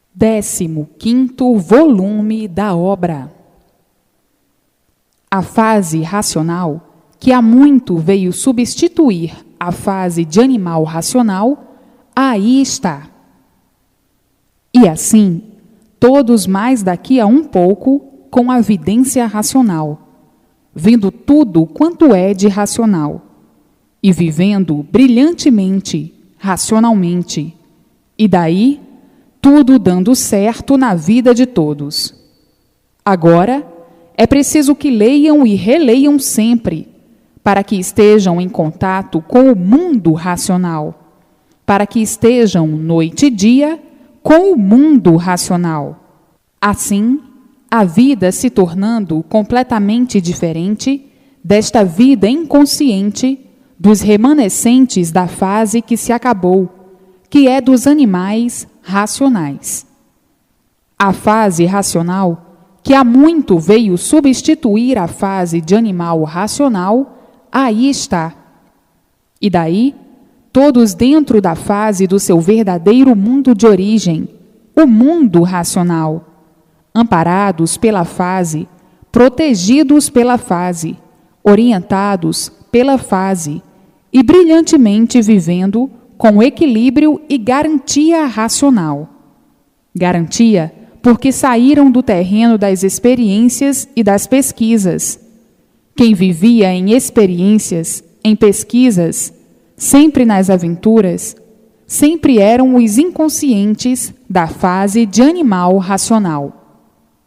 15º volume da obra. A fase racional, que há muito veio substituir a fase de animal racional, aí está. E assim, todos mais daqui a um pouco, com a vidência racional, vendo tudo quanto é de racional, e vivendo brilhantemente, racionalmente, e daí, tudo dando certo na vida de todos. Agora, é preciso que leiam e releiam sempre, para que estejam em contato com o mundo racional, para que estejam noite e dia com o mundo racional. Assim, a vida se tornando completamente diferente desta vida inconsciente dos remanescentes da fase que se acabou, que é dos animais racionais. A fase racional, que há muito veio substituir a fase de animal racional, aí está. E daí, todos dentro da fase do seu verdadeiro mundo de origem, o mundo racional, amparados pela fase, protegidos pela fase, orientados pela fase e brilhantemente vivendo com equilíbrio e garantia racional. Garantia porque saíram do terreno das experiências e das pesquisas. Quem vivia em experiências, em pesquisas, sempre nas aventuras, sempre eram os inconscientes da fase de animal racional.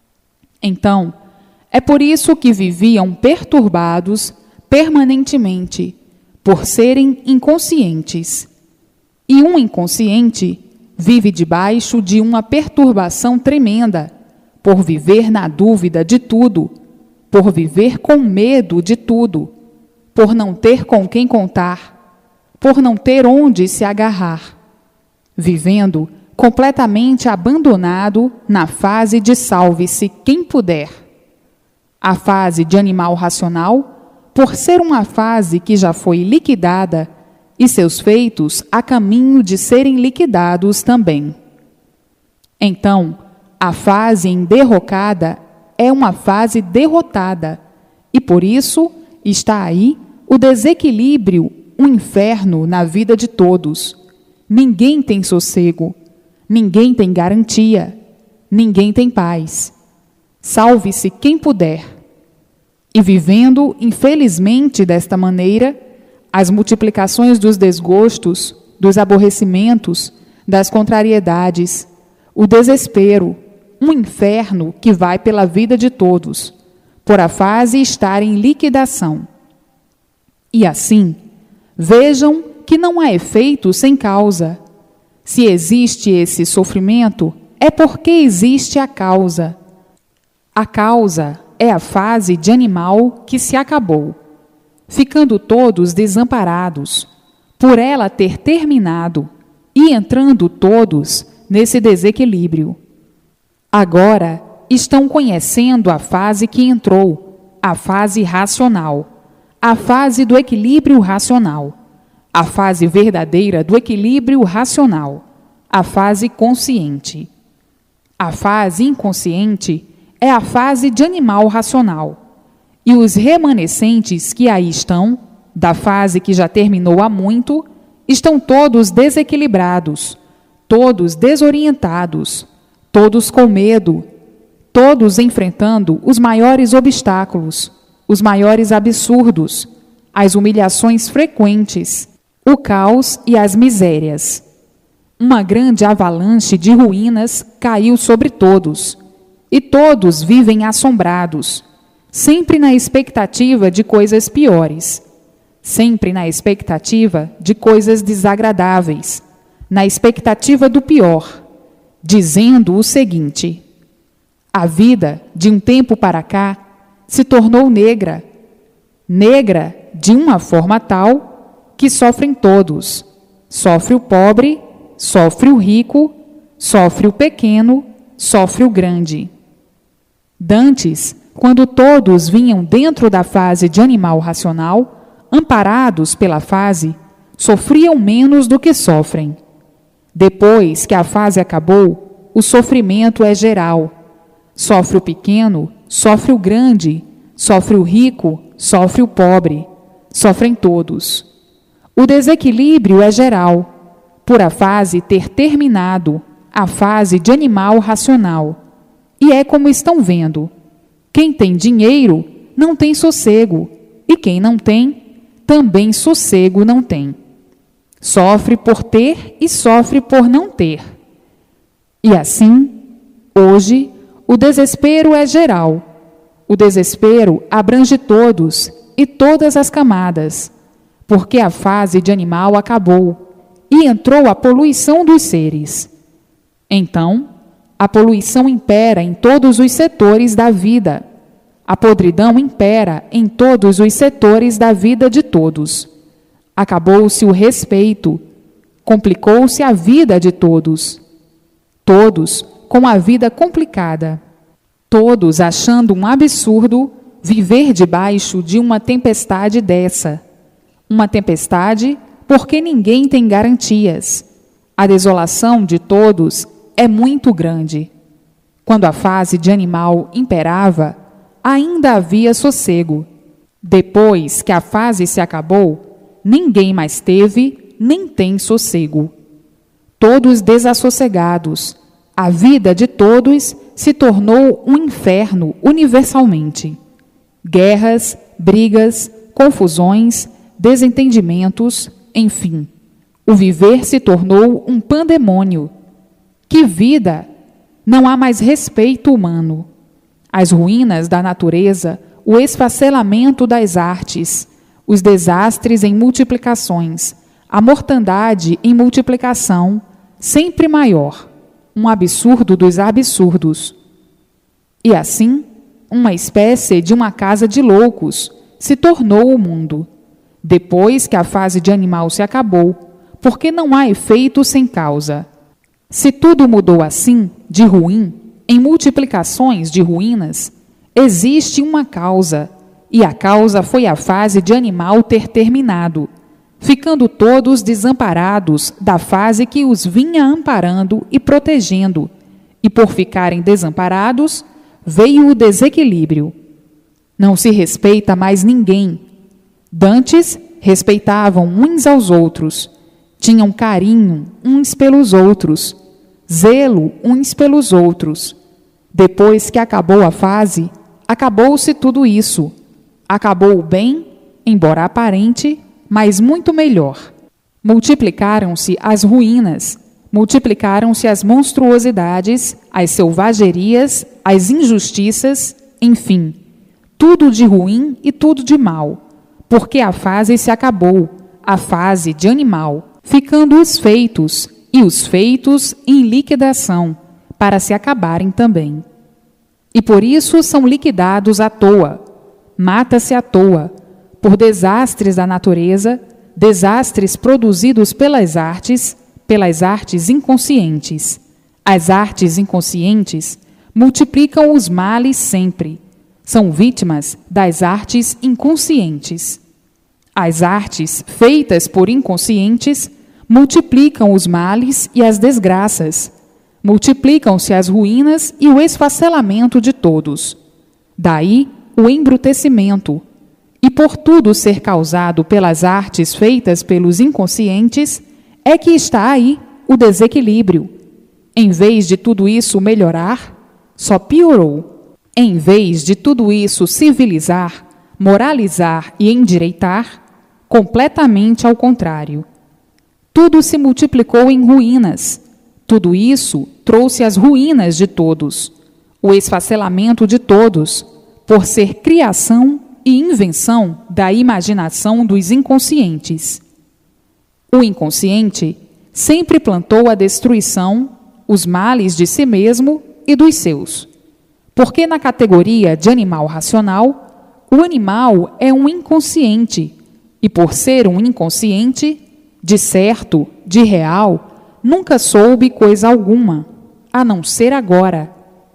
Então, é por isso que viviam perturbados permanentemente, por serem inconscientes. E um inconsciente vive debaixo de uma perturbação tremenda, por viver na dúvida de tudo, por viver com medo de tudo, por não ter com quem contar, por não ter onde se agarrar, vivendo completamente abandonado na fase de salve-se quem puder. A fase de animal racional, por ser uma fase que já foi liquidada, e seus feitos a caminho de serem liquidados também. Então, a fase enderrocada é uma fase derrotada, e por isso está aí o desequilíbrio, o inferno na vida de todos. Ninguém tem sossego, ninguém tem garantia, ninguém tem paz. Salve-se quem puder. E vivendo, infelizmente, desta maneira, as multiplicações dos desgostos, dos aborrecimentos, das contrariedades, o desespero, um inferno que vai pela vida de todos, por a fase estar em liquidação. E assim, vejam que não há efeito sem causa. Se existe esse sofrimento, é porque existe a causa. A causa é a fase de animal que se acabou, ficando todos desamparados, por ela ter terminado, e entrando todos nesse desequilíbrio. Agora estão conhecendo a fase que entrou, a fase racional, a fase do equilíbrio racional, a fase verdadeira do equilíbrio racional, a fase consciente. A fase inconsciente é a fase de animal racional. E os remanescentes que aí estão, da fase que já terminou há muito, estão todos desequilibrados, todos desorientados, todos com medo, todos enfrentando os maiores obstáculos, os maiores absurdos, as humilhações frequentes, o caos e as misérias. Uma grande avalanche de ruínas caiu sobre todos, e todos vivem assombrados, sempre na expectativa de coisas piores, sempre na expectativa de coisas desagradáveis, na expectativa do pior, dizendo o seguinte: a vida, de um tempo para cá, se tornou negra, negra de uma forma tal que sofrem todos. Sofre o pobre, sofre o rico, sofre o pequeno, sofre o grande. Dantes, quando todos vinham dentro da fase de animal racional, amparados pela fase, sofriam menos do que sofrem. Depois que a fase acabou, o sofrimento é geral. Sofre o pequeno, sofre o grande, sofre o rico, sofre o pobre. Sofrem todos. O desequilíbrio é geral, por a fase ter terminado, a fase de animal racional. E é como estão vendo. Quem tem dinheiro não tem sossego, e quem não tem, também sossego não tem. Sofre por ter e sofre por não ter. E assim, hoje, o desespero é geral. O desespero abrange todos e todas as camadas, porque a fase de animal acabou e entrou a poluição dos seres. Então, a poluição impera em todos os setores da vida. A podridão impera em todos os setores da vida de todos. Acabou-se o respeito, complicou-se a vida de todos. Todos com a vida complicada. Todos achando um absurdo viver debaixo de uma tempestade dessa. Uma tempestade porque ninguém tem garantias. A desolação de todos é muito grande. Quando a fase de animal imperava, ainda havia sossego. Depois que a fase se acabou, ninguém mais teve nem tem sossego. Todos desassossegados, a vida de todos se tornou um inferno universalmente. Guerras, brigas, confusões, desentendimentos, enfim. O viver se tornou um pandemônio. Que vida! Não há mais respeito humano. As ruínas da natureza, o esfacelamento das artes, os desastres em multiplicações, a mortandade em multiplicação, sempre maior, um absurdo dos absurdos. E assim, uma espécie de uma casa de loucos se tornou o mundo, depois que a fase de animal se acabou, porque não há efeito sem causa. Se tudo mudou assim, de ruim, em multiplicações de ruínas, existe uma causa, e a causa foi a fase de animal ter terminado, ficando todos desamparados da fase que os vinha amparando e protegendo, e por ficarem desamparados, veio o desequilíbrio. Não se respeita mais ninguém. Dantes respeitavam uns aos outros, tinham carinho uns pelos outros, zelo uns pelos outros. Depois que acabou a fase, acabou-se tudo isso. Acabou o bem, embora aparente, mas muito melhor. Multiplicaram-se as ruínas, multiplicaram-se as monstruosidades, as selvagerias, as injustiças, enfim, tudo de ruim e tudo de mal, porque a fase se acabou, a fase de animal, ficando os feitos, e os feitos em liquidação, para se acabarem também. E por isso são liquidados à toa, mata-se à toa, por desastres da natureza, desastres produzidos pelas artes inconscientes. As artes inconscientes multiplicam os males sempre, são vítimas das artes inconscientes. As artes feitas por inconscientes multiplicam os males e as desgraças, multiplicam-se as ruínas e o esfacelamento de todos. Daí o embrutecimento. E por tudo ser causado pelas artes feitas pelos inconscientes, é que está aí o desequilíbrio. Em vez de tudo isso melhorar, só piorou. Em vez de tudo isso civilizar, moralizar e endireitar, completamente ao contrário. Tudo se multiplicou em ruínas. Tudo isso trouxe as ruínas de todos, o esfacelamento de todos, por ser criação e invenção da imaginação dos inconscientes. O inconsciente sempre plantou a destruição, os males de si mesmo e dos seus. Porque na categoria de animal racional, o animal é um inconsciente, e por ser um inconsciente, de certo, de real, nunca soube coisa alguma, a não ser agora.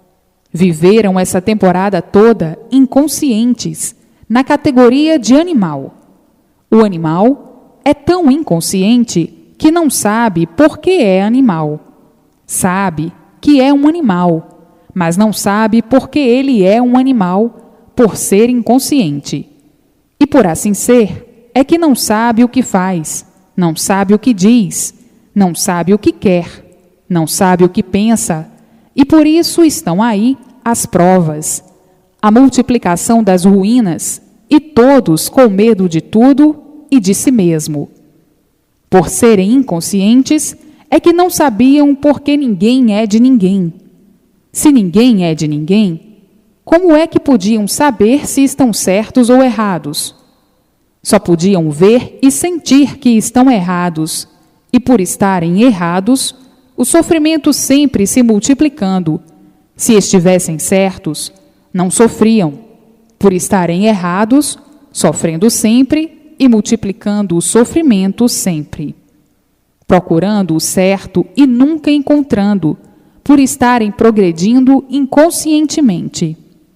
Viveram essa temporada toda inconscientes, na categoria de animal. O animal é tão inconsciente que não sabe por que é animal. Sabe que é um animal, mas não sabe porque ele é um animal, por ser inconsciente. E por assim ser, é que não sabe o que faz, não sabe o que diz, não sabe o que quer, não sabe o que pensa, e por isso estão aí as provas, a multiplicação das ruínas, e todos com medo de tudo e de si mesmo. Por serem inconscientes, é que não sabiam porque ninguém é de ninguém. Se ninguém é de ninguém, como é que podiam saber se estão certos ou errados? Só podiam ver e sentir que estão errados, e por estarem errados, o sofrimento sempre se multiplicando. Se estivessem certos, não sofriam. Por estarem errados, sofrendo sempre e multiplicando o sofrimento sempre. Procurando o certo e nunca encontrando, por estarem progredindo inconscientemente.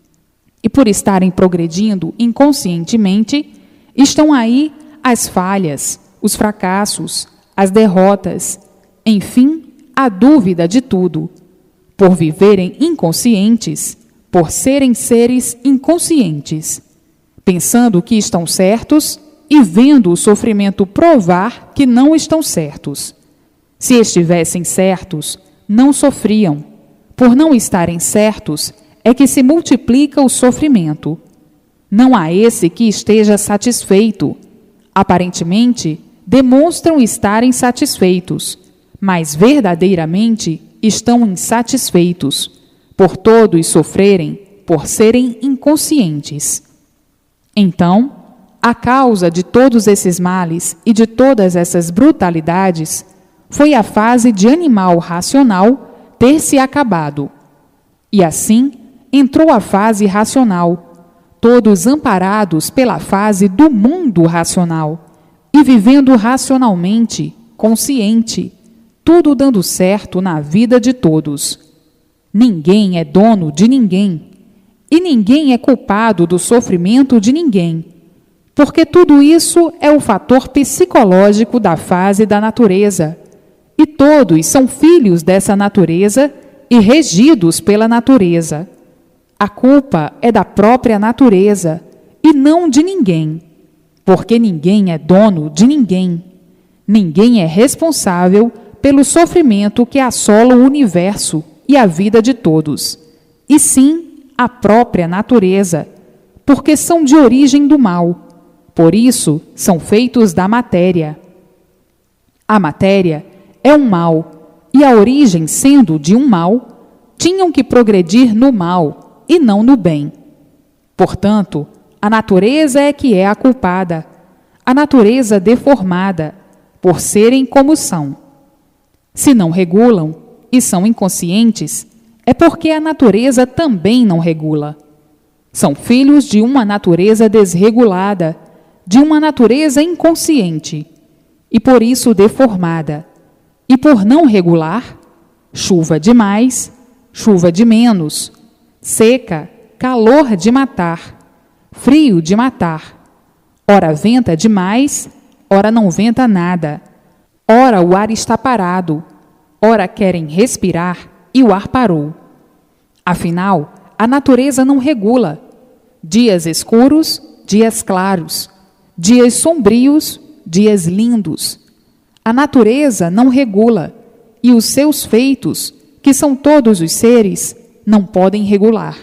E por estarem progredindo inconscientemente, estão aí as falhas, os fracassos, as derrotas, enfim, a dúvida de tudo. Por viverem inconscientes, por serem seres inconscientes, pensando que estão certos e vendo o sofrimento provar que não estão certos. Se estivessem certos, não sofriam. Por não estarem certos, é que se multiplica o sofrimento. Não há esse que esteja satisfeito. Aparentemente, demonstram estarem satisfeitos, mas verdadeiramente estão insatisfeitos, por todos sofrerem, por serem inconscientes. Então, a causa de todos esses males e de todas essas brutalidades foi a fase de animal racional ter se acabado. E assim entrou a fase racional, todos amparados pela fase do mundo racional, e vivendo racionalmente, consciente, tudo dando certo na vida de todos. Ninguém é dono de ninguém, e ninguém é culpado do sofrimento de ninguém, porque tudo isso é o fator psicológico da fase da natureza, e todos são filhos dessa natureza e regidos pela natureza. A culpa é da própria natureza e não de ninguém, porque ninguém é dono de ninguém. Ninguém é responsável pelo sofrimento que assola o universo e a vida de todos, e sim a própria natureza, porque são de origem do mal. Por isso, são feitos da matéria. A matéria é um mal, e a origem sendo de um mal, tinham que progredir no mal e não no bem. Portanto, a natureza é que é a culpada, a natureza deformada, por serem como são. Se não regulam e são inconscientes, é porque a natureza também não regula. São filhos de uma natureza desregulada, de uma natureza inconsciente, e por isso deformada. E por não regular, chuva de mais, chuva de menos, seca, calor de matar, frio de matar. Ora venta demais, ora não venta nada. Ora o ar está parado, ora querem respirar e o ar parou. Afinal, a natureza não regula. Dias escuros, dias claros. Dias sombrios, dias lindos. A natureza não regula, e os seus feitos, que são todos os seres, não podem regular.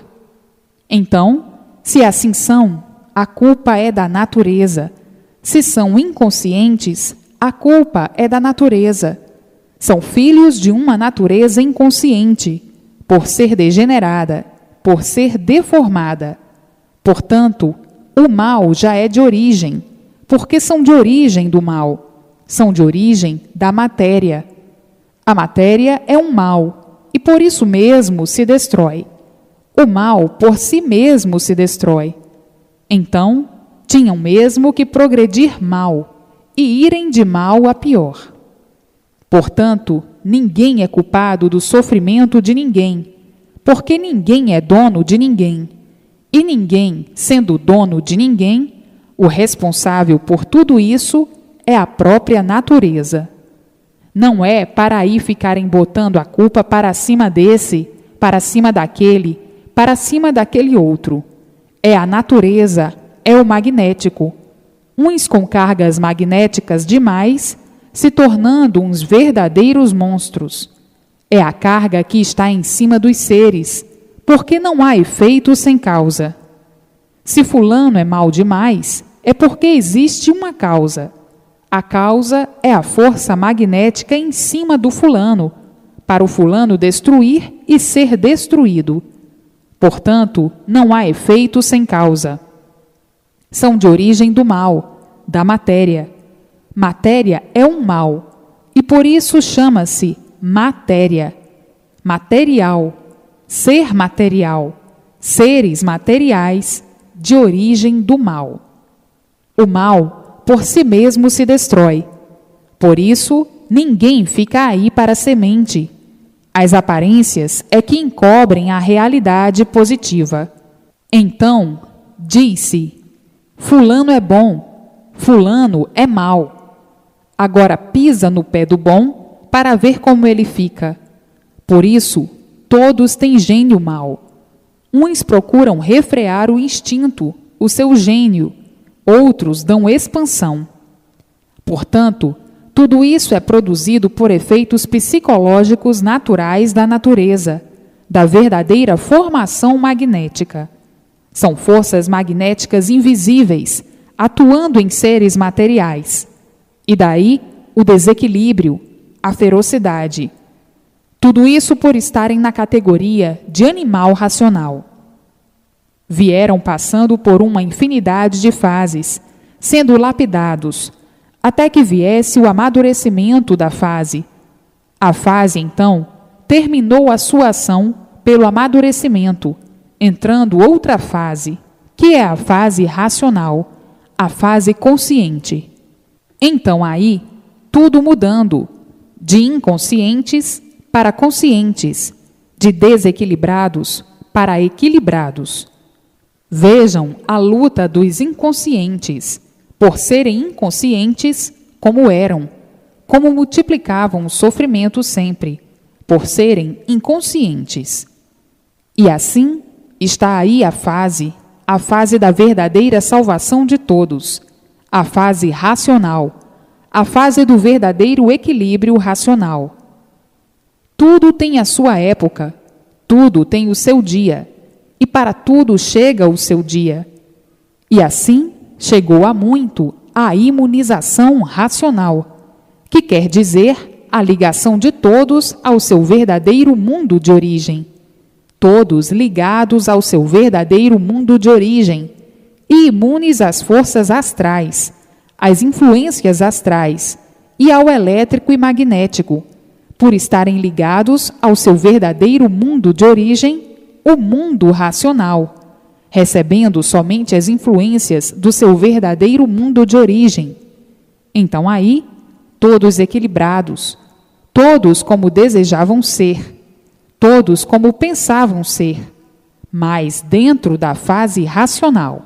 Então, se assim são, a culpa é da natureza. Se são inconscientes, a culpa é da natureza. São filhos de uma natureza inconsciente, por ser degenerada, por ser deformada. Portanto, o mal já é de origem, porque são de origem do mal, são de origem da matéria. A matéria é um mal, e por isso mesmo se destrói. O mal por si mesmo se destrói. Então, tinham mesmo que progredir mal, e irem de mal a pior. Portanto, ninguém é culpado do sofrimento de ninguém, porque ninguém é dono de ninguém. E ninguém, sendo dono de ninguém, o responsável por tudo isso é a própria natureza. Não é para aí ficarem botando a culpa para cima desse, para cima daquele outro. É a natureza, é o magnético. Uns com cargas magnéticas demais, se tornando uns verdadeiros monstros. É a carga que está em cima dos seres, porque não há efeito sem causa. Se fulano é mal demais, é porque existe uma causa. A causa é a força magnética em cima do fulano, para o fulano destruir e ser destruído. Portanto, não há efeito sem causa. São de origem do mal, da matéria. Matéria é um mal, e por isso chama-se matéria. Material, ser material, seres materiais, de origem do mal. O mal, por si mesmo, se destrói. Por isso, ninguém fica aí para semente. As aparências é que encobrem a realidade positiva. Então, diz-se: fulano é bom, fulano é mau. Agora pisa no pé do bom para ver como ele fica. Por isso, todos têm gênio mau. Uns procuram refrear o instinto, o seu gênio, outros dão expansão. Portanto, tudo isso é produzido por efeitos psicológicos naturais da natureza, da verdadeira formação magnética. São forças magnéticas invisíveis, atuando em seres materiais. E daí o desequilíbrio, a ferocidade. Tudo isso por estarem na categoria de animal racional. Vieram passando por uma infinidade de fases, sendo lapidados, até que viesse o amadurecimento da fase. A fase, então, terminou a sua ação pelo amadurecimento, entrando outra fase, que é a fase racional, a fase consciente. Então aí, tudo mudando, de inconscientes para conscientes, de desequilibrados para equilibrados. Vejam a luta dos inconscientes, por serem inconscientes como eram, como multiplicavam o sofrimento sempre, por serem inconscientes. E assim está aí a fase da verdadeira salvação de todos, a fase racional, a fase do verdadeiro equilíbrio racional. Tudo tem a sua época, tudo tem o seu dia, e para tudo chega o seu dia. E assim chegou há muito a imunização racional, que quer dizer a ligação de todos ao seu verdadeiro mundo de origem. Todos ligados ao seu verdadeiro mundo de origem e imunes às forças astrais, às influências astrais e ao elétrico e magnético, por estarem ligados ao seu verdadeiro mundo de origem, o mundo racional, recebendo somente as influências do seu verdadeiro mundo de origem. Então aí, todos equilibrados, todos como desejavam ser, todos como pensavam ser, mas dentro da fase racional.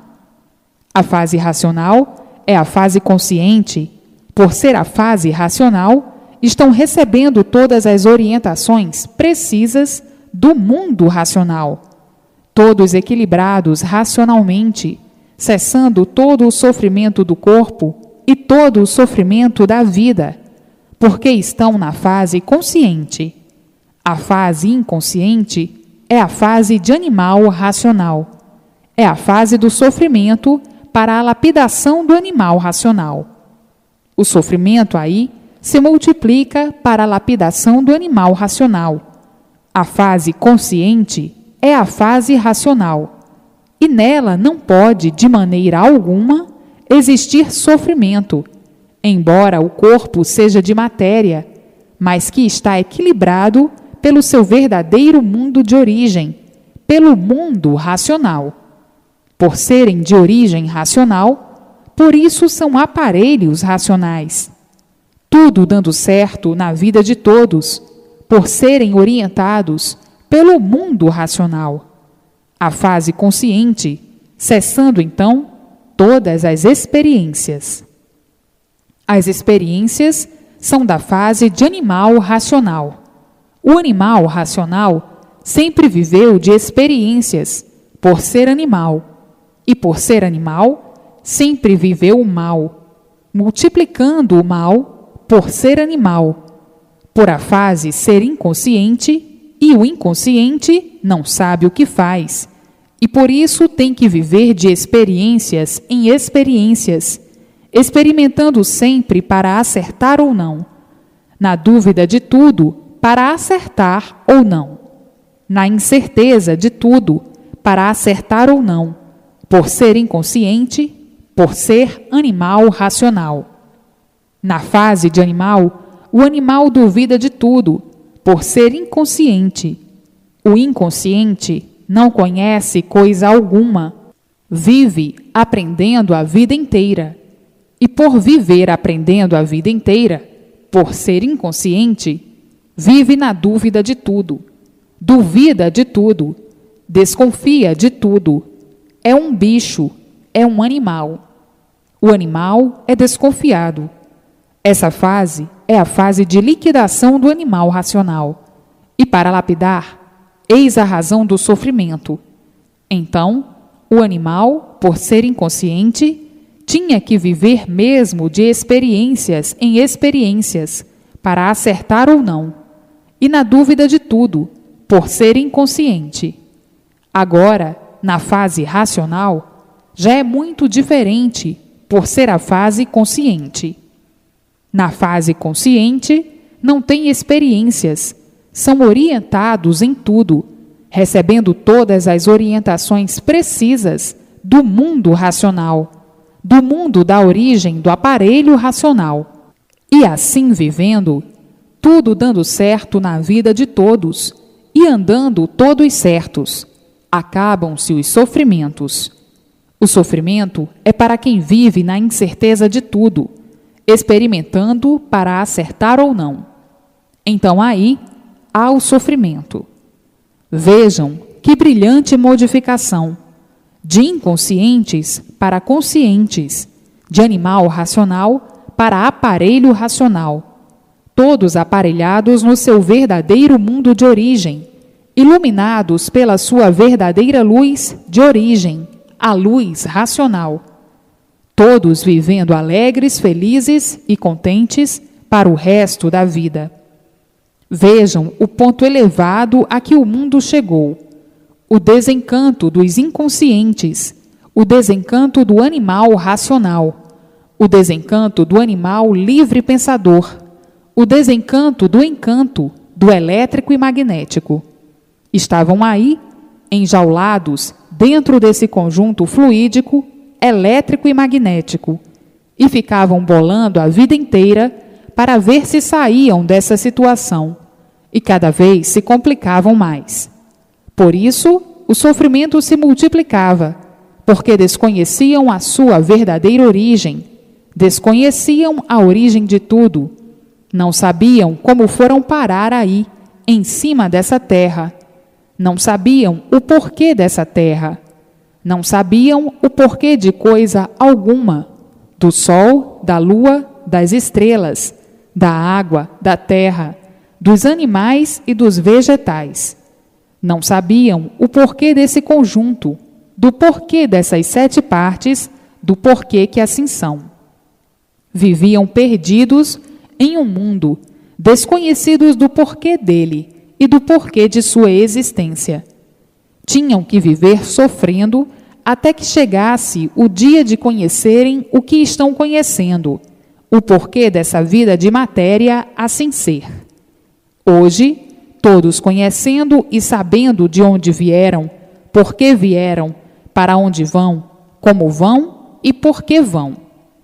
A fase racional é a fase consciente. Por ser a fase racional, estão recebendo todas as orientações precisas do mundo racional. Todos equilibrados racionalmente, cessando todo o sofrimento do corpo e todo o sofrimento da vida, porque estão na fase consciente. A fase inconsciente é a fase de animal racional. É a fase do sofrimento para a lapidação do animal racional. O sofrimento aí se multiplica para a lapidação do animal racional. A fase consciente é a fase racional, e nela não pode, de maneira alguma, existir sofrimento, embora o corpo seja de matéria, mas que está equilibrado pelo seu verdadeiro mundo de origem, pelo mundo racional. Por serem de origem racional, por isso são aparelhos racionais. Tudo dando certo na vida de todos, por serem orientados pelo mundo racional. A fase consciente, cessando então todas as experiências. As experiências são da fase de animal racional. O animal racional sempre viveu de experiências, por ser animal, e por ser animal, sempre viveu o mal, multiplicando o mal por ser animal, por a fase ser inconsciente, e o inconsciente não sabe o que faz, e por isso tem que viver de experiências em experiências, experimentando sempre para acertar ou não, na dúvida de tudo, para acertar ou não, na incerteza de tudo, para acertar ou não, por ser inconsciente, por ser animal racional. Na fase de animal, o animal duvida de tudo, por ser inconsciente. O inconsciente não conhece coisa alguma, vive aprendendo a vida inteira. E por viver aprendendo a vida inteira, por ser inconsciente, vive na dúvida de tudo, duvida de tudo, desconfia de tudo. É um bicho, é um animal. O animal é desconfiado. Essa fase é a fase de liquidação do animal racional. E para lapidar, eis a razão do sofrimento. Então, o animal, por ser inconsciente, tinha que viver mesmo de experiências em experiências, para acertar ou não, e na dúvida de tudo, por ser inconsciente. Agora, na fase racional, já é muito diferente, por ser a fase consciente. Na fase consciente, não tem experiências, são orientados em tudo, recebendo todas as orientações precisas do mundo racional, do mundo da origem do aparelho racional. E assim vivendo, tudo dando certo na vida de todos, e andando todos certos, acabam-se os sofrimentos. O sofrimento é para quem vive na incerteza de tudo, experimentando para acertar ou não. Então aí há o sofrimento. Vejam que brilhante modificação, de inconscientes para conscientes, de animal racional para aparelho racional, todos aparelhados no seu verdadeiro mundo de origem, iluminados pela sua verdadeira luz de origem, a luz racional. Todos vivendo alegres, felizes e contentes para o resto da vida. Vejam o ponto elevado a que o mundo chegou. O desencanto dos inconscientes, o desencanto do animal racional, o desencanto do animal livre pensador, o desencanto do encanto do elétrico e magnético. Estavam aí, enjaulados dentro desse conjunto fluídico, elétrico e magnético, e ficavam bolando a vida inteira para ver se saíam dessa situação, e cada vez se complicavam mais. Por isso, o sofrimento se multiplicava, porque desconheciam a sua verdadeira origem, desconheciam a origem de tudo, não sabiam como foram parar aí, em cima dessa terra, não sabiam o porquê dessa terra, não sabiam o porquê de coisa alguma, do sol, da lua, das estrelas, da água, da terra, dos animais e dos vegetais. Não sabiam o porquê desse conjunto, do porquê dessas 7 partes, do porquê que assim são. Viviam perdidos em um mundo, desconhecidos do porquê dele e do porquê de sua existência. Tinham que viver sofrendo até que chegasse o dia de conhecerem o que estão conhecendo, o porquê dessa vida de matéria assim ser. Hoje, todos conhecendo e sabendo de onde vieram, por que vieram, para onde vão, como vão e por que vão.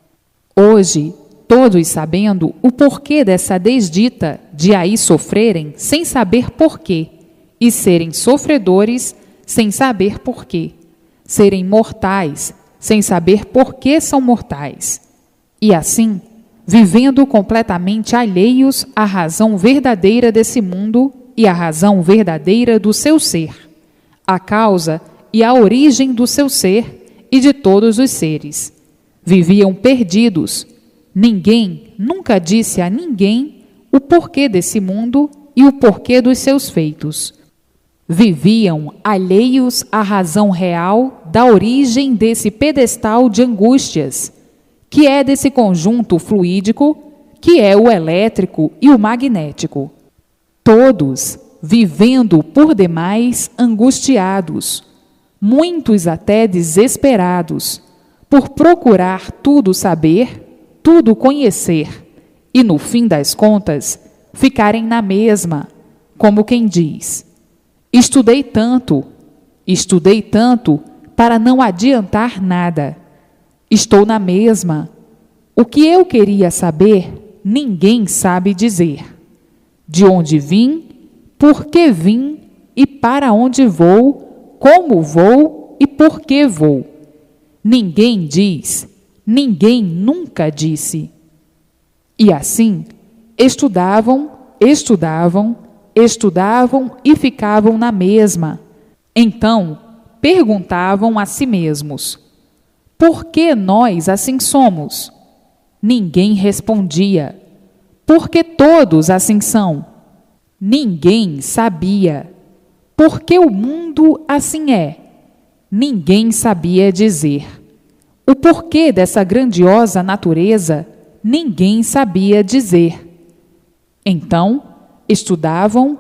Hoje, todos sabendo o porquê dessa desdita de aí sofrerem sem saber porquê, e serem sofredores sem saber porquê, serem mortais sem saber por que são mortais, e assim, vivendo completamente alheios à razão verdadeira desse mundo e à razão verdadeira do seu ser, a causa e a origem do seu ser e de todos os seres. Viviam perdidos, Ninguém nunca disse a ninguém o porquê desse mundo e o porquê dos seus feitos. Viviam alheios à razão real da origem desse pedestal de angústias, que é desse conjunto fluídico, que é o elétrico e o magnético. Todos vivendo por demais angustiados, muitos até desesperados, por procurar tudo saber, tudo conhecer, e no fim das contas, ficarem na mesma, como quem diz: estudei tanto para não adiantar nada. Estou na mesma. O que eu queria saber, ninguém sabe dizer. De onde vim, por que vim e para onde vou, como vou e por que vou. Ninguém diz, ninguém nunca disse. E assim, estudavam e ficavam na mesma. Então, perguntavam a si mesmos: por que nós assim somos? Ninguém respondia. Por que todos assim são? Ninguém sabia. Por que o mundo assim é? Ninguém sabia dizer. O porquê dessa grandiosa natureza, ninguém sabia dizer. Então, estudavam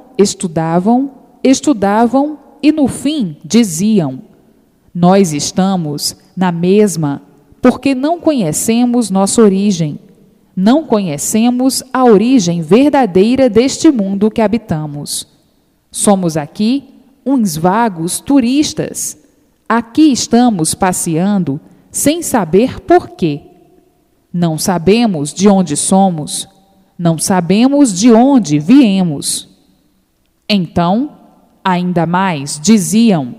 e no fim diziam: nós estamos na mesma porque não conhecemos nossa origem, não conhecemos a origem verdadeira deste mundo que habitamos. Somos aqui uns vagos turistas. Aqui estamos passeando sem saber por quê. Não sabemos de onde somos, não sabemos de onde viemos. Então, ainda mais diziam: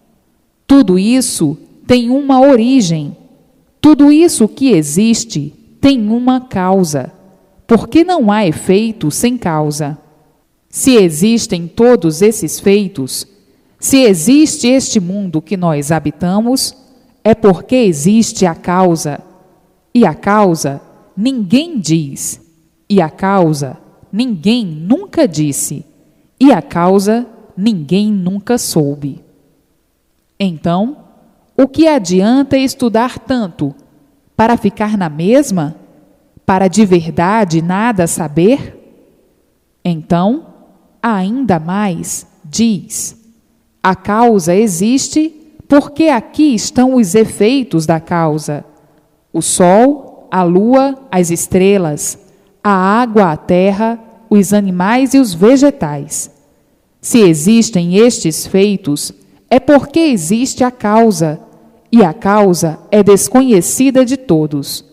tudo isso tem uma origem, tudo isso que existe tem uma causa, porque não há efeito sem causa. Se existem todos esses feitos, se existe este mundo que nós habitamos, é porque existe a causa. E a causa ninguém diz, e a causa ninguém nunca disse, e a causa ninguém nunca soube. Então, o que adianta estudar tanto? Para ficar na mesma? Para de verdade nada saber? Então, ainda mais diz: a causa existe porque aqui estão os efeitos da causa: o sol, a lua, as estrelas, a água, a terra, os animais e os vegetais. Se existem estes feitos, é porque existe a causa, e a causa é desconhecida de todos.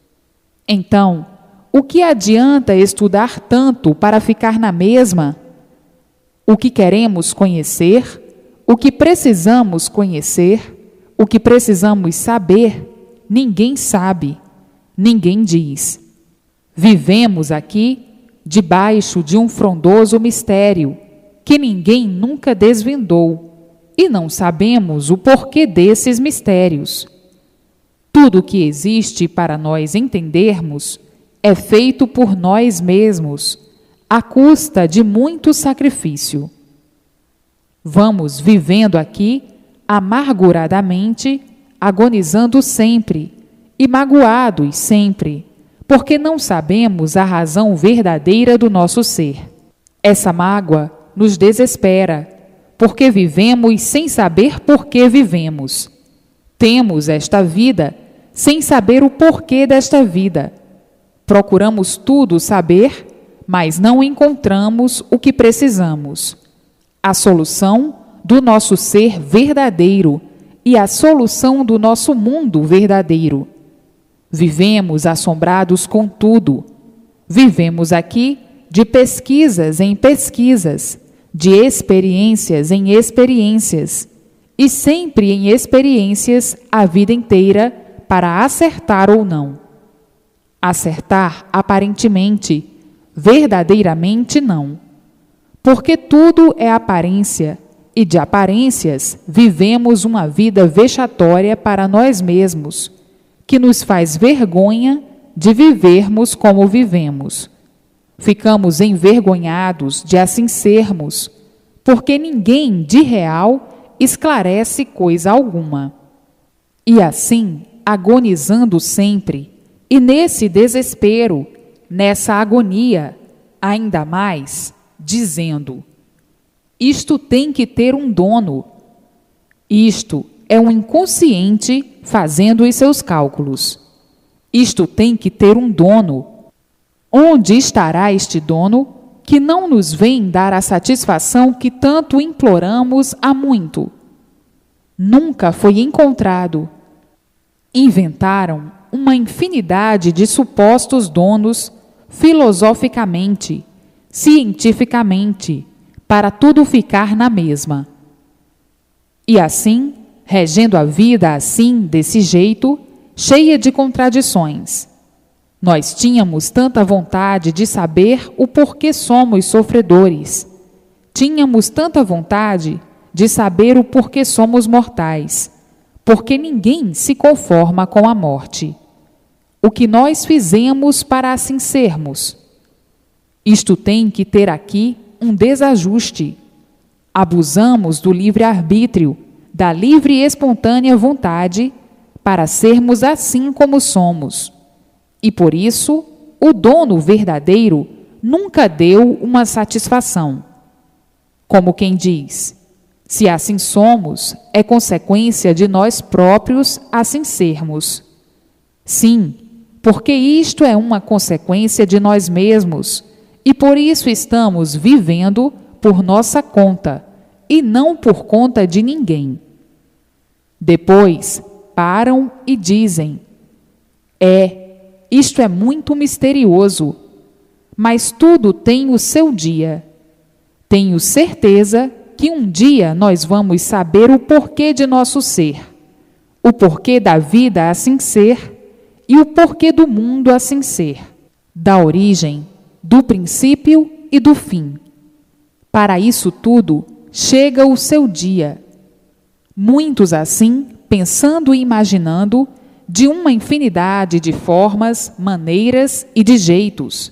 Então, o que adianta estudar tanto para ficar na mesma? O que queremos conhecer, o que precisamos conhecer, o que precisamos saber, ninguém sabe, ninguém diz. Vivemos aqui debaixo de um frondoso mistério que ninguém nunca desvendou, e não sabemos o porquê desses mistérios. Tudo o que existe para nós entendermos é feito por nós mesmos, à custa de muito sacrifício. Vamos vivendo aqui amarguradamente, agonizando sempre e magoados sempre, porque não sabemos a razão verdadeira do nosso ser. Essa mágoa nos desespera, porque vivemos sem saber por que vivemos. Temos esta vida sem saber o porquê desta vida. Procuramos tudo saber, mas não encontramos o que precisamos. A solução do nosso ser verdadeiro e a solução do nosso mundo verdadeiro. Vivemos assombrados com tudo. Vivemos aqui de pesquisas em pesquisas, de experiências em experiências, e sempre em experiências a vida inteira para acertar ou não. Acertar aparentemente, verdadeiramente não. Porque tudo é aparência, e de aparências vivemos uma vida vexatória para nós mesmos, que nos faz vergonha de vivermos como vivemos. Ficamos envergonhados de assim sermos, porque ninguém de real esclarece coisa alguma. E assim, agonizando sempre, e nesse desespero, nessa agonia, ainda mais, dizendo: isto tem que ter um dono. Isto é um inconsciente fazendo os seus cálculos. Isto tem que ter um dono. Onde estará este dono que não nos vem dar a satisfação que tanto imploramos há muito? Nunca foi encontrado. Inventaram uma infinidade de supostos donos filosoficamente, cientificamente, para tudo ficar na mesma. E assim, regendo a vida assim, desse jeito, cheia de contradições. Nós tínhamos tanta vontade de saber o porquê somos sofredores. Tínhamos tanta vontade de saber o porquê somos mortais, porque ninguém se conforma com a morte. O que nós fizemos para assim sermos? Isto tem que ter aqui um desajuste. Abusamos do livre-arbítrio, da livre e espontânea vontade, para sermos assim como somos. E por isso, o dono verdadeiro nunca deu uma satisfação. Como quem diz: se assim somos, é consequência de nós próprios assim sermos. Sim, porque isto é uma consequência de nós mesmos, e por isso estamos vivendo por nossa conta, e não por conta de ninguém. Depois, param e dizem: isto é muito misterioso, mas tudo tem o seu dia. Tenho certeza que um dia nós vamos saber o porquê de nosso ser, o porquê da vida assim ser e o porquê do mundo assim ser, da origem, do princípio e do fim. Para isso tudo, chega o seu dia. Muitos assim, pensando e imaginando, de uma infinidade de formas, maneiras e de jeitos.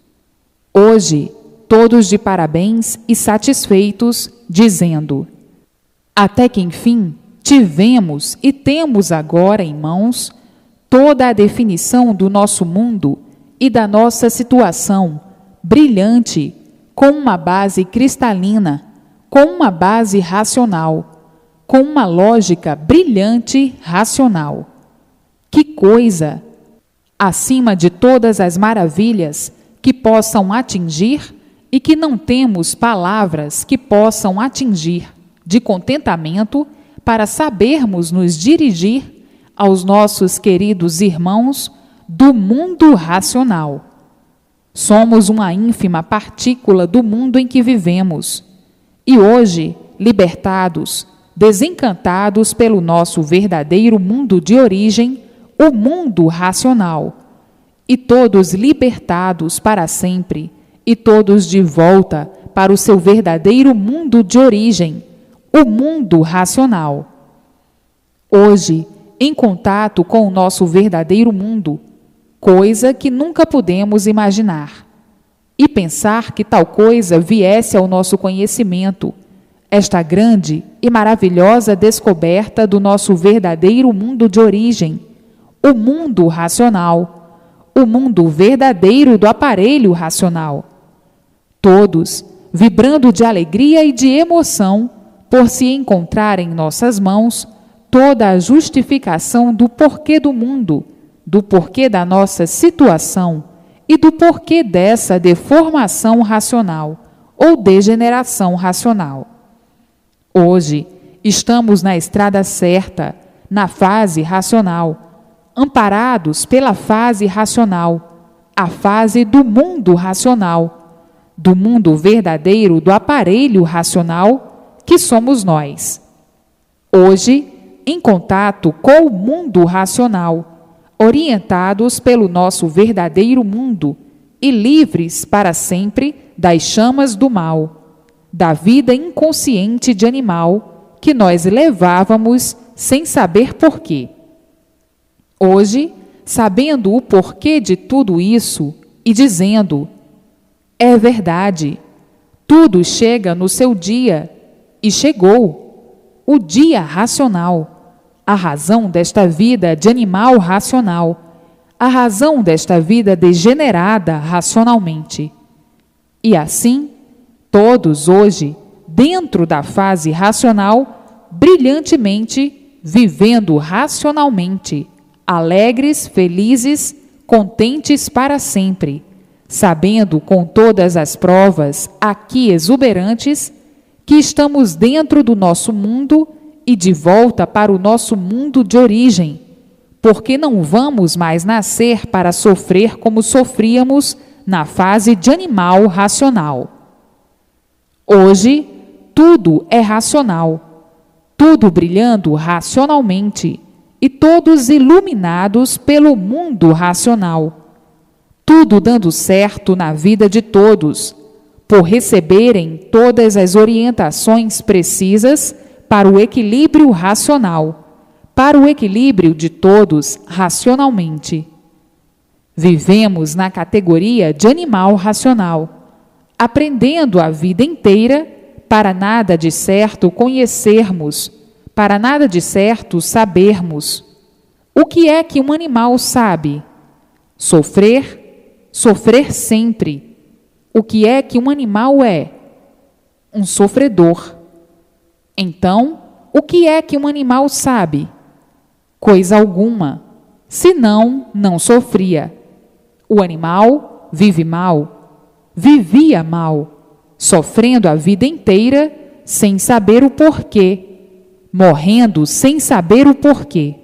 Hoje, todos de parabéns e satisfeitos, dizendo: até que enfim tivemos e temos agora em mãos toda a definição do nosso mundo e da nossa situação, brilhante, com uma base cristalina, com uma base racional, com uma lógica brilhante racional. Que coisa! Acima de todas as maravilhas que possam atingir e que não temos palavras que possam atingir de contentamento para sabermos nos dirigir aos nossos queridos irmãos do mundo racional. Somos uma ínfima partícula do mundo em que vivemos e hoje, libertados, desencantados pelo nosso verdadeiro mundo de origem, o mundo racional, e todos libertados para sempre, e todos de volta para o seu verdadeiro mundo de origem, o mundo racional. Hoje, em contato com o nosso verdadeiro mundo, coisa que nunca pudemos imaginar, e pensar que tal coisa viesse ao nosso conhecimento, esta grande e maravilhosa descoberta do nosso verdadeiro mundo de origem, o mundo racional, o mundo verdadeiro do aparelho racional. Todos, vibrando de alegria e de emoção, por se encontrar em nossas mãos toda a justificação do porquê do mundo, do porquê da nossa situação e do porquê dessa deformação racional ou degeneração racional. Hoje, estamos na estrada certa, na fase racional, amparados pela fase racional, a fase do mundo racional, do mundo verdadeiro do aparelho racional, que somos nós. Hoje, em contato com o mundo racional, orientados pelo nosso verdadeiro mundo e livres para sempre das chamas do mal, da vida inconsciente de animal que nós levávamos sem saber porquê. Hoje, sabendo o porquê de tudo isso e dizendo: é verdade, tudo chega no seu dia, e chegou, o dia racional, a razão desta vida de animal racional, a razão desta vida degenerada racionalmente. E assim, todos hoje, dentro da fase racional, brilhantemente, vivendo racionalmente, alegres, felizes, contentes para sempre, sabendo com todas as provas aqui exuberantes que estamos dentro do nosso mundo e de volta para o nosso mundo de origem, porque não vamos mais nascer para sofrer como sofríamos na fase de animal racional. Hoje, tudo é racional, tudo brilhando racionalmente e todos iluminados pelo mundo racional. Tudo dando certo na vida de todos, por receberem todas as orientações precisas para o equilíbrio racional, para o equilíbrio de todos racionalmente. Vivemos na categoria de animal racional, aprendendo a vida inteira para nada de certo conhecermos, para nada de certo sabermos. O que é que um animal sabe? Sofrer sempre. O que é que um animal é? Um sofredor. Então, o que é que um animal sabe? Coisa alguma, senão não sofria. O animal vive mal, vivia mal, sofrendo a vida inteira sem saber o porquê, morrendo sem saber o porquê.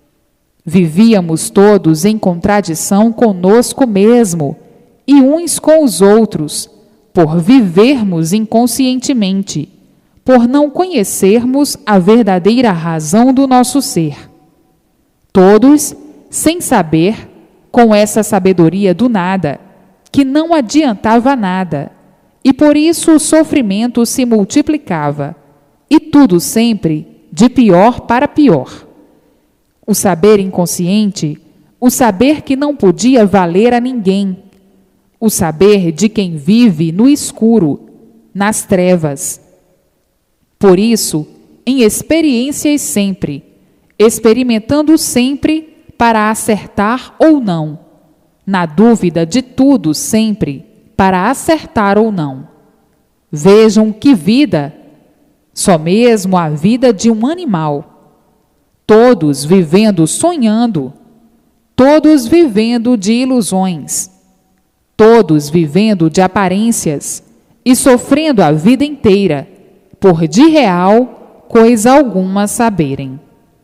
Vivíamos todos em contradição conosco mesmo e uns com os outros, por vivermos inconscientemente, por não conhecermos a verdadeira razão do nosso ser. Todos, sem saber, com essa sabedoria do nada, que não adiantava nada, e por isso o sofrimento se multiplicava, e tudo sempre de pior para pior. O saber inconsciente, o saber que não podia valer a ninguém, o saber de quem vive no escuro, nas trevas. Por isso, em experiências sempre, experimentando sempre para acertar ou não, na dúvida de tudo sempre, para acertar ou não. Vejam que vida, só mesmo a vida de um animal. Todos vivendo sonhando, todos vivendo de ilusões, todos vivendo de aparências e sofrendo a vida inteira, por de real coisa alguma saberem.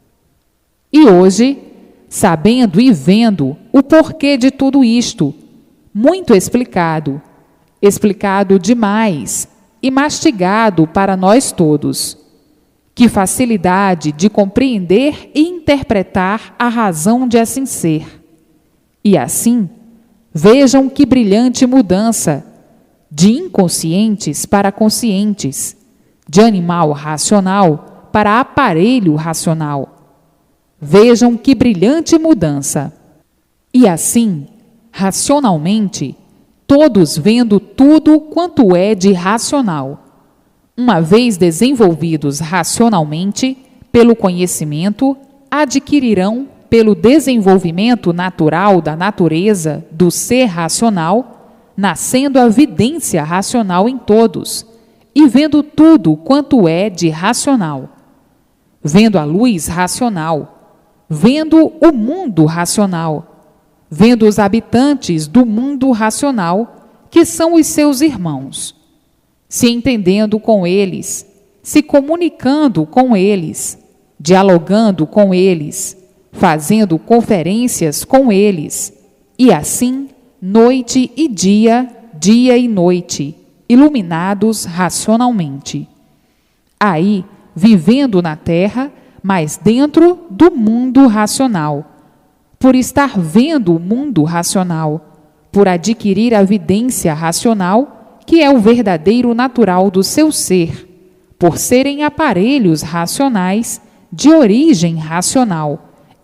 E hoje, sabendo e vendo o porquê de tudo isto, muito explicado, explicado demais e mastigado para nós todos. Que facilidade de compreender e interpretar a razão de assim ser. E assim, vejam que brilhante mudança, de inconscientes para conscientes, de animal racional para aparelho racional. Vejam que brilhante mudança. E assim, racionalmente, todos vendo tudo quanto é de racional. Uma vez desenvolvidos racionalmente, pelo conhecimento, adquirirão, pelo desenvolvimento natural da natureza do ser racional, nascendo a vidência racional em todos, e vendo tudo quanto é de racional. Vendo a luz racional, vendo o mundo racional, vendo os habitantes do mundo racional, que são os seus irmãos, se entendendo com eles, se comunicando com eles, dialogando com eles, fazendo conferências com eles, e assim, noite e dia, dia e noite, iluminados racionalmente. Aí, vivendo na Terra, mas dentro do mundo racional, por estar vendo o mundo racional, por adquirir a vidência racional, que é o verdadeiro natural do seu ser, por serem aparelhos racionais de origem racional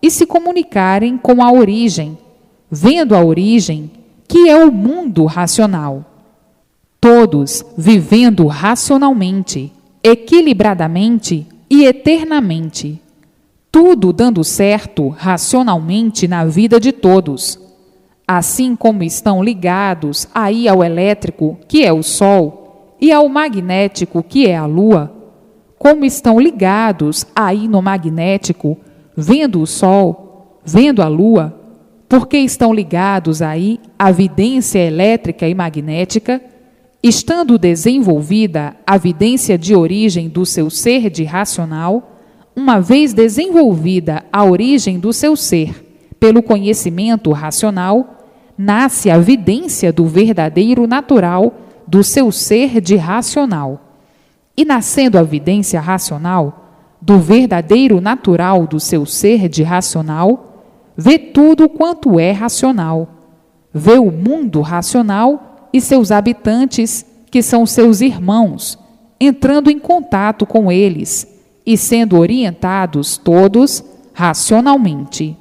e se comunicarem com a origem, vendo a origem, que é o mundo racional. Todos vivendo racionalmente, equilibradamente e eternamente. Tudo dando certo racionalmente na vida de todos. Assim como estão ligados aí ao elétrico, que é o Sol, e ao magnético, que é a Lua, como estão ligados aí no magnético, vendo o Sol, vendo a Lua, porque estão ligados aí à vidência elétrica e magnética, estando desenvolvida a vidência de origem do seu ser de racional, uma vez desenvolvida a origem do seu ser pelo conhecimento racional, nasce a vidência do verdadeiro natural do seu ser de racional. E nascendo a vidência racional, do verdadeiro natural do seu ser de racional, vê tudo quanto é racional. Vê o mundo racional e seus habitantes, que são seus irmãos, entrando em contato com eles e sendo orientados todos racionalmente.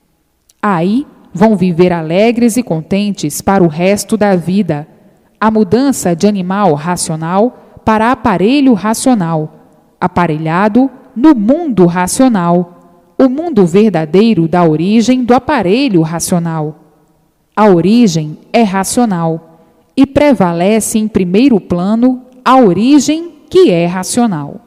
Aí vão viver alegres e contentes para o resto da vida, a mudança de animal racional para aparelho racional, aparelhado no mundo racional, o mundo verdadeiro da origem do aparelho racional. A origem é racional e prevalece em primeiro plano a origem que é racional.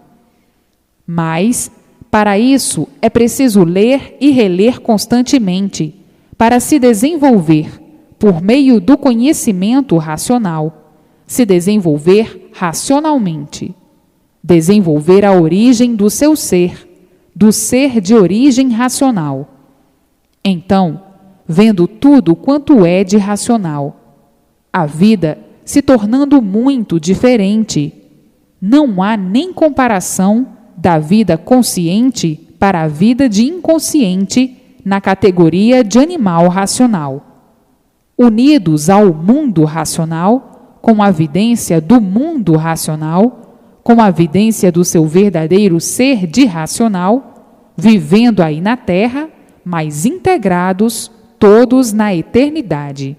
Mas, para isso, é preciso ler e reler constantemente, para se desenvolver, por meio do conhecimento racional, se desenvolver racionalmente, desenvolver a origem do seu ser, do ser de origem racional. Então, vendo tudo quanto é de racional, a vida se tornando muito diferente, não há nem comparação da vida consciente para a vida de inconsciente na categoria de animal racional. Unidos ao mundo racional, com a vidência do mundo racional, com a vidência do seu verdadeiro ser de racional, vivendo aí na Terra, mas integrados todos na eternidade.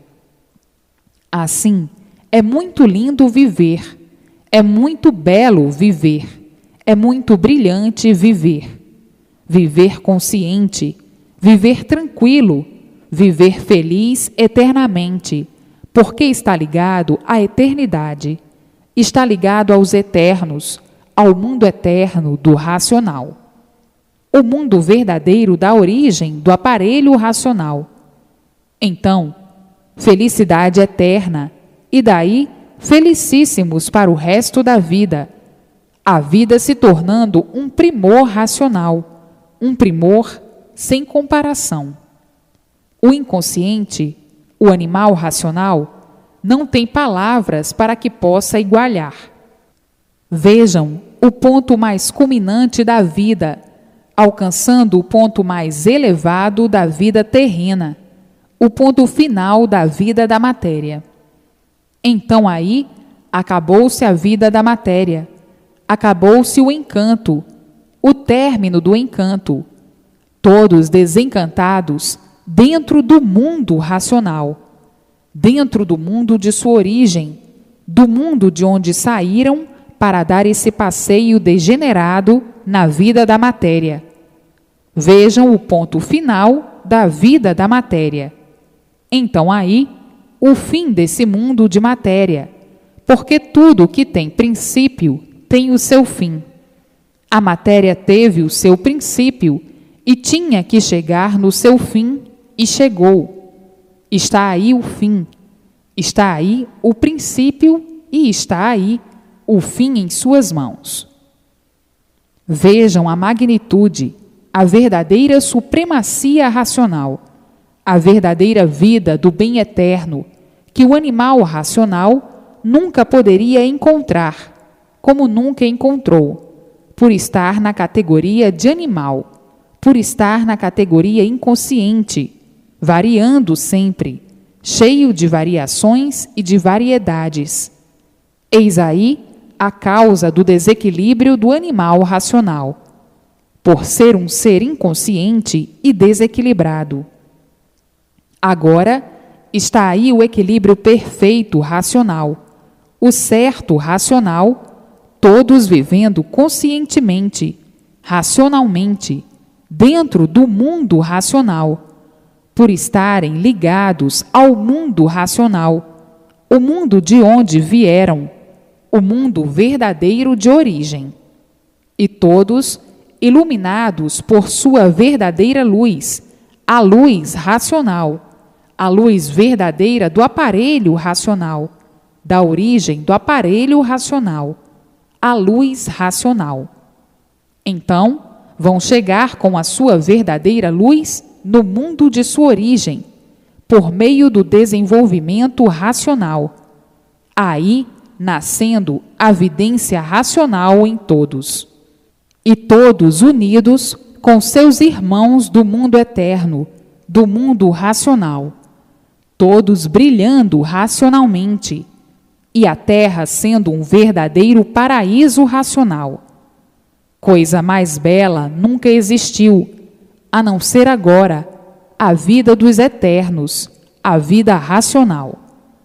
Assim, é muito lindo viver, é muito belo viver, é muito brilhante viver. Viver consciente, viver tranquilo, viver feliz eternamente, porque está ligado à eternidade, está ligado aos eternos, ao mundo eterno do racional. O mundo verdadeiro da origem do aparelho racional. Então, felicidade eterna, e daí felicíssimos para o resto da vida, a vida se tornando um primor racional, um primor sem comparação. O inconsciente, o animal racional, não tem palavras para que possa igualar. Vejam o ponto mais culminante da vida, alcançando o ponto mais elevado da vida terrena, o ponto final da vida da matéria. Então aí acabou-se a vida da matéria, acabou-se o encanto, o término do encanto, todos desencantados dentro do mundo racional, dentro do mundo de sua origem, do mundo de onde saíram para dar esse passeio degenerado na vida da matéria. Vejam o ponto final da vida da matéria. Então aí, o fim desse mundo de matéria, porque tudo que tem princípio tem o seu fim. A matéria teve o seu princípio e tinha que chegar no seu fim, e chegou. Está aí o fim, está aí o princípio e está aí o fim em suas mãos. Vejam a magnitude, a verdadeira supremacia racional, a verdadeira vida do bem eterno, que o animal racional nunca poderia encontrar, como nunca encontrou, por estar na categoria de animal, por estar na categoria inconsciente, variando sempre, cheio de variações e de variedades. Eis aí a causa do desequilíbrio do animal racional. por ser um ser inconsciente e desequilibrado. Agora está aí o equilíbrio perfeito racional, o certo racional, todos vivendo conscientemente, racionalmente, dentro do mundo racional, por estarem ligados ao mundo racional, o mundo de onde vieram, o mundo verdadeiro de origem, e todos iluminados por sua verdadeira luz, a luz racional, a luz verdadeira do aparelho racional, da origem do aparelho racional, a luz racional. Então, vão chegar com a sua verdadeira luz no mundo de sua origem, por meio do desenvolvimento racional. Aí, nascendo a vidência racional em todos. E todos unidos com seus irmãos do mundo eterno, do mundo racional. Todos brilhando racionalmente, e a Terra sendo um verdadeiro paraíso racional. Coisa mais bela nunca existiu, a não ser agora, a vida dos eternos, a vida racional.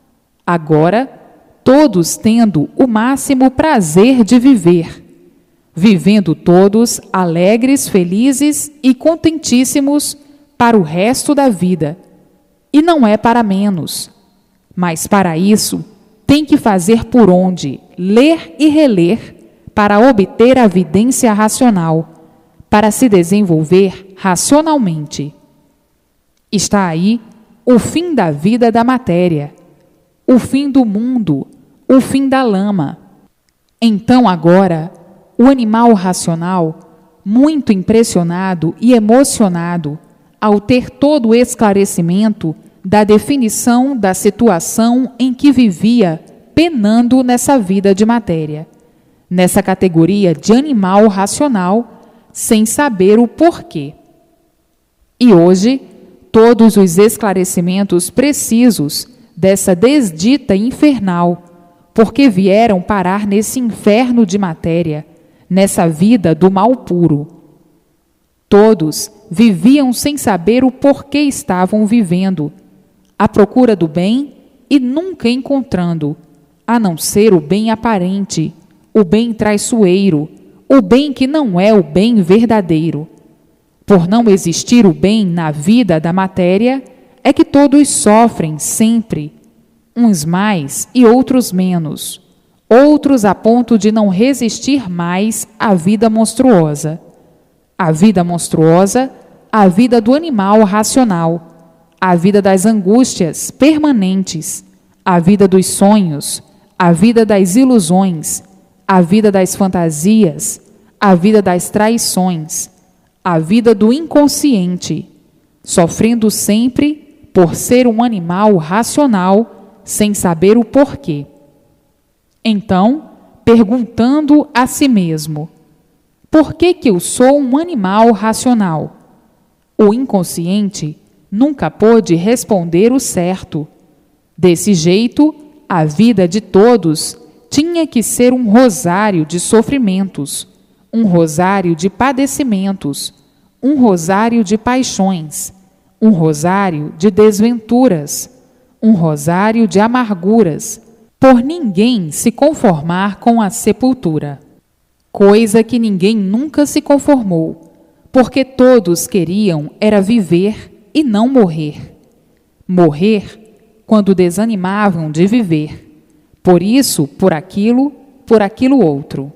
Agora, todos tendo o máximo prazer de viver, vivendo todos alegres, felizes e contentíssimos para o resto da vida. E não é para menos, mas para isso tem que fazer por onde ler e reler para obter a vidência racional, para se desenvolver racionalmente. Está aí o fim da vida da matéria, o fim do mundo, o fim da lama. Então agora, o animal racional, muito impressionado e emocionado, ao ter todo o esclarecimento da definição da situação em que vivia, penando nessa vida de matéria, nessa categoria de animal racional, sem saber o porquê. E hoje, todos os esclarecimentos precisos dessa desdita infernal, porque vieram parar nesse inferno de matéria, nessa vida do mal puro. Todos viviam sem saber o porquê estavam vivendo, à procura do bem e nunca encontrando, a não ser o bem aparente, o bem traiçoeiro, o bem que não é o bem verdadeiro. Por não existir o bem na vida da matéria, é que todos sofrem sempre, uns mais e outros menos, outros a ponto de não resistir mais à vida monstruosa. A vida monstruosa, a vida do animal racional, a vida das angústias permanentes, a vida dos sonhos, a vida das ilusões, a vida das fantasias, a vida das traições, a vida do inconsciente, sofrendo sempre por ser um animal racional sem saber o porquê. Então, perguntando a si mesmo: por que eu sou um animal racional? O inconsciente nunca pôde responder o certo. Desse jeito, a vida de todos tinha que ser um rosário de sofrimentos, um rosário de padecimentos, um rosário de paixões, um rosário de desventuras, um rosário de amarguras, por ninguém se conformar com a sepultura. Coisa que ninguém nunca se conformou, porque todos queriam era viver e não morrer. Morrer quando desanimavam de viver. Por isso, por aquilo outro.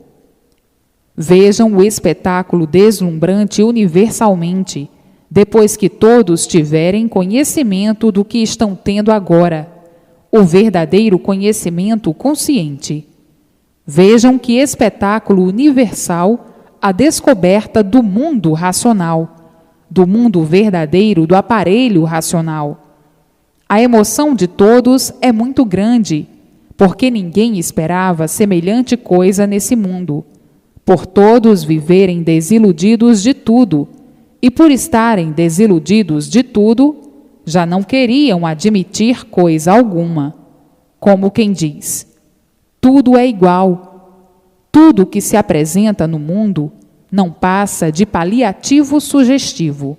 Vejam o espetáculo deslumbrante universalmente, depois que todos tiverem conhecimento do que estão tendo agora, o verdadeiro conhecimento consciente. Vejam que espetáculo universal a descoberta do mundo racional, do mundo verdadeiro do aparelho racional. A emoção de todos é muito grande, porque ninguém esperava semelhante coisa nesse mundo, por todos viverem desiludidos de tudo, e por estarem desiludidos de tudo, já não queriam admitir coisa alguma. Como quem diz: tudo é igual. Tudo que se apresenta no mundo, não passa de paliativo sugestivo.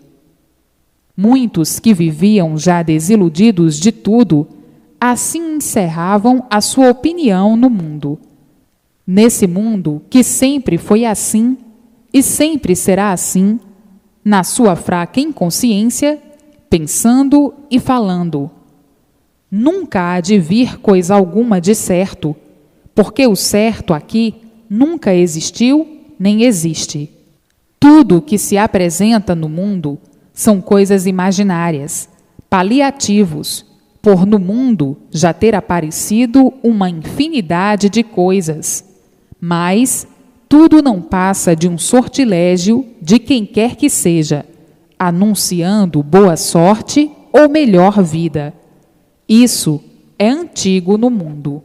Muitos que viviam já desiludidos de tudo, assim encerravam a sua opinião no mundo. Nesse mundo que sempre foi assim e sempre será assim, na sua fraca inconsciência, pensando e falando. Nunca há de vir coisa alguma de certo, porque o certo aqui nunca existiu nem existe. Tudo que se apresenta no mundo são coisas imaginárias, paliativos, por no mundo já ter aparecido uma infinidade de coisas. Mas tudo não passa de um sortilégio de quem quer que seja, anunciando boa sorte ou melhor vida. Isso é antigo no mundo.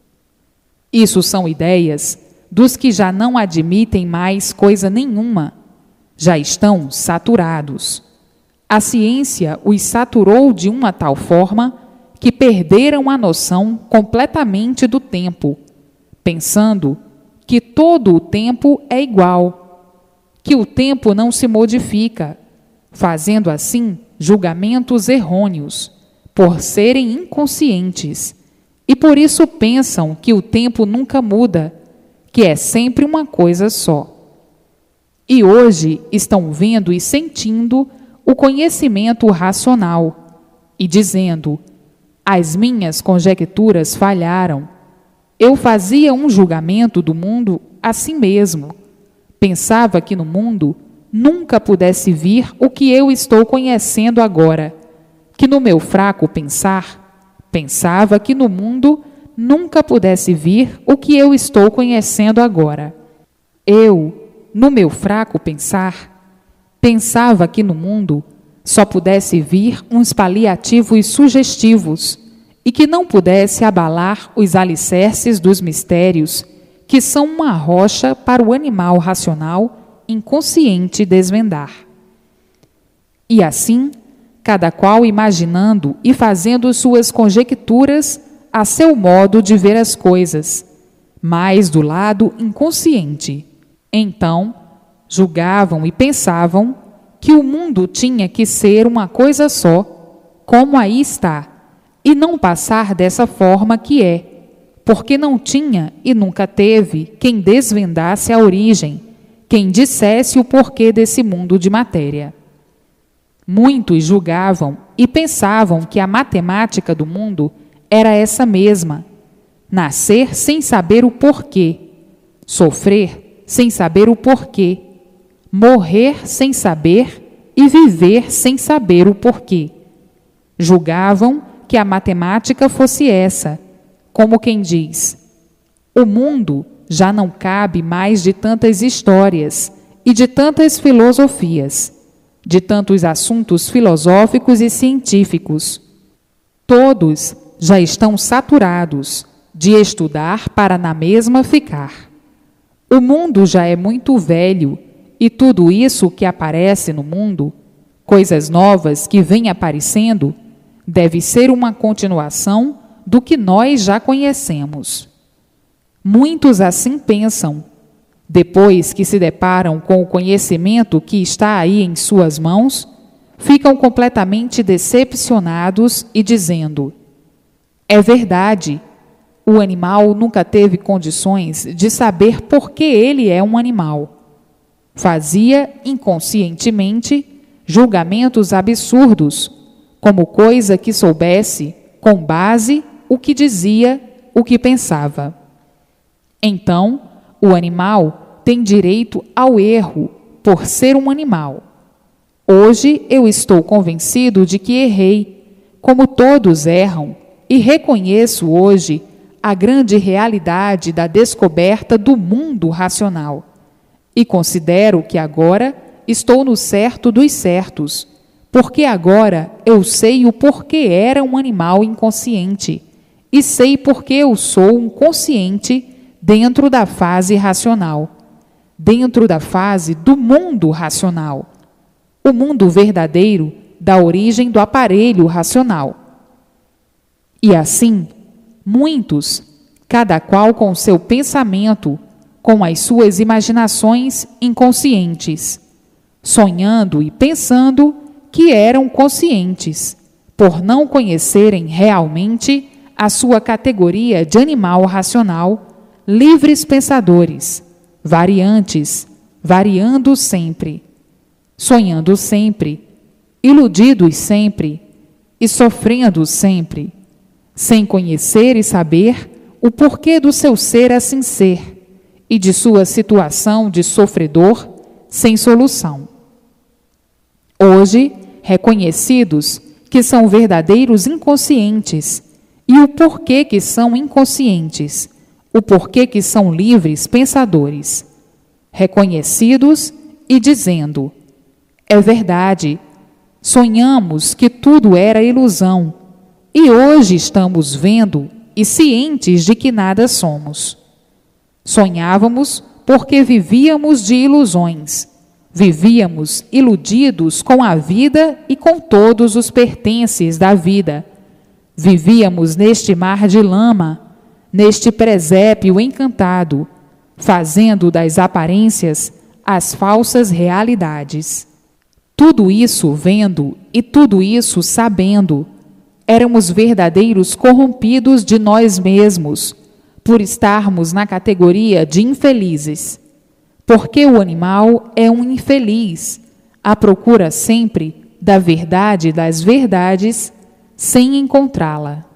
Isso são ideias dos que já não admitem mais coisa nenhuma. Já estão saturados. A ciência os saturou de uma tal forma que perderam a noção completamente do tempo, pensando que todo o tempo é igual, que o tempo não se modifica, fazendo assim julgamentos errôneos, por serem inconscientes, e por isso pensam que o tempo nunca muda, que é sempre uma coisa só. E hoje estão vendo e sentindo o conhecimento racional e dizendo: as minhas conjecturas falharam. Eu fazia um julgamento do mundo assim mesmo. Pensava que no mundo nunca pudesse vir o que eu estou conhecendo agora, que no meu fraco pensar, pensava que no mundo nunca pudesse vir o que eu estou conhecendo agora. Eu, no meu fraco pensar, pensava que no mundo só pudesse vir uns paliativos sugestivos e que não pudesse abalar os alicerces dos mistérios, que são uma rocha para o animal racional inconsciente desvendar. E assim, cada qual imaginando e fazendo suas conjecturas a seu modo de ver as coisas, mas do lado inconsciente. Então, julgavam e pensavam que o mundo tinha que ser uma coisa só, como aí está, e não passar dessa forma que é, porque não tinha e nunca teve quem desvendasse a origem, quem dissesse o porquê desse mundo de matéria. Muitos julgavam e pensavam que a matemática do mundo era essa mesma: nascer sem saber o porquê, sofrer sem saber o porquê, morrer sem saber e viver sem saber o porquê. Julgavam que a matemática fosse essa, como quem diz: o mundo já não cabe mais de tantas histórias e de tantas filosofias, de tantos assuntos filosóficos e científicos. Todos já estão saturados de estudar para na mesma ficar. O mundo já é muito velho e tudo isso que aparece no mundo, coisas novas que vêm aparecendo, deve ser uma continuação do que nós já conhecemos. Muitos assim pensam, depois que se deparam com o conhecimento que está aí em suas mãos, ficam completamente decepcionados e dizendo: é verdade, o animal nunca teve condições de saber por que ele é um animal. Fazia, inconscientemente, julgamentos absurdos, como coisa que soubesse, com base, o que dizia, o que pensava. Então, o animal tem direito ao erro, por ser um animal. Hoje eu estou convencido de que errei, como todos erram, e reconheço hoje a grande realidade da descoberta do mundo racional. E considero que agora estou no certo dos certos, porque agora eu sei o porquê era um animal inconsciente, e sei porque eu sou um consciente dentro da fase racional, dentro da fase do mundo racional, o mundo verdadeiro da origem do aparelho racional. E assim, muitos, cada qual com seu pensamento, com as suas imaginações inconscientes, sonhando e pensando que eram conscientes, por não conhecerem realmente a sua categoria de animal racional, livres pensadores, variantes, variando sempre, sonhando sempre, iludidos sempre e sofrendo sempre, sem conhecer e saber o porquê do seu ser assim ser e de sua situação de sofredor sem solução. Hoje, reconhecidos que são verdadeiros inconscientes e o porquê que são inconscientes, o porquê que são livres pensadores, reconhecidos e dizendo: é verdade, sonhamos que tudo era ilusão e hoje estamos vendo e cientes de que nada somos. Sonhávamos porque vivíamos de ilusões, vivíamos iludidos com a vida e com todos os pertences da vida. Vivíamos neste mar de lama, neste presépio encantado, fazendo das aparências as falsas realidades. Tudo isso vendo e tudo isso sabendo, éramos verdadeiros corrompidos de nós mesmos, por estarmos na categoria de infelizes. Porque o animal é um infeliz, à procura sempre da verdade das verdades, sem encontrá-la.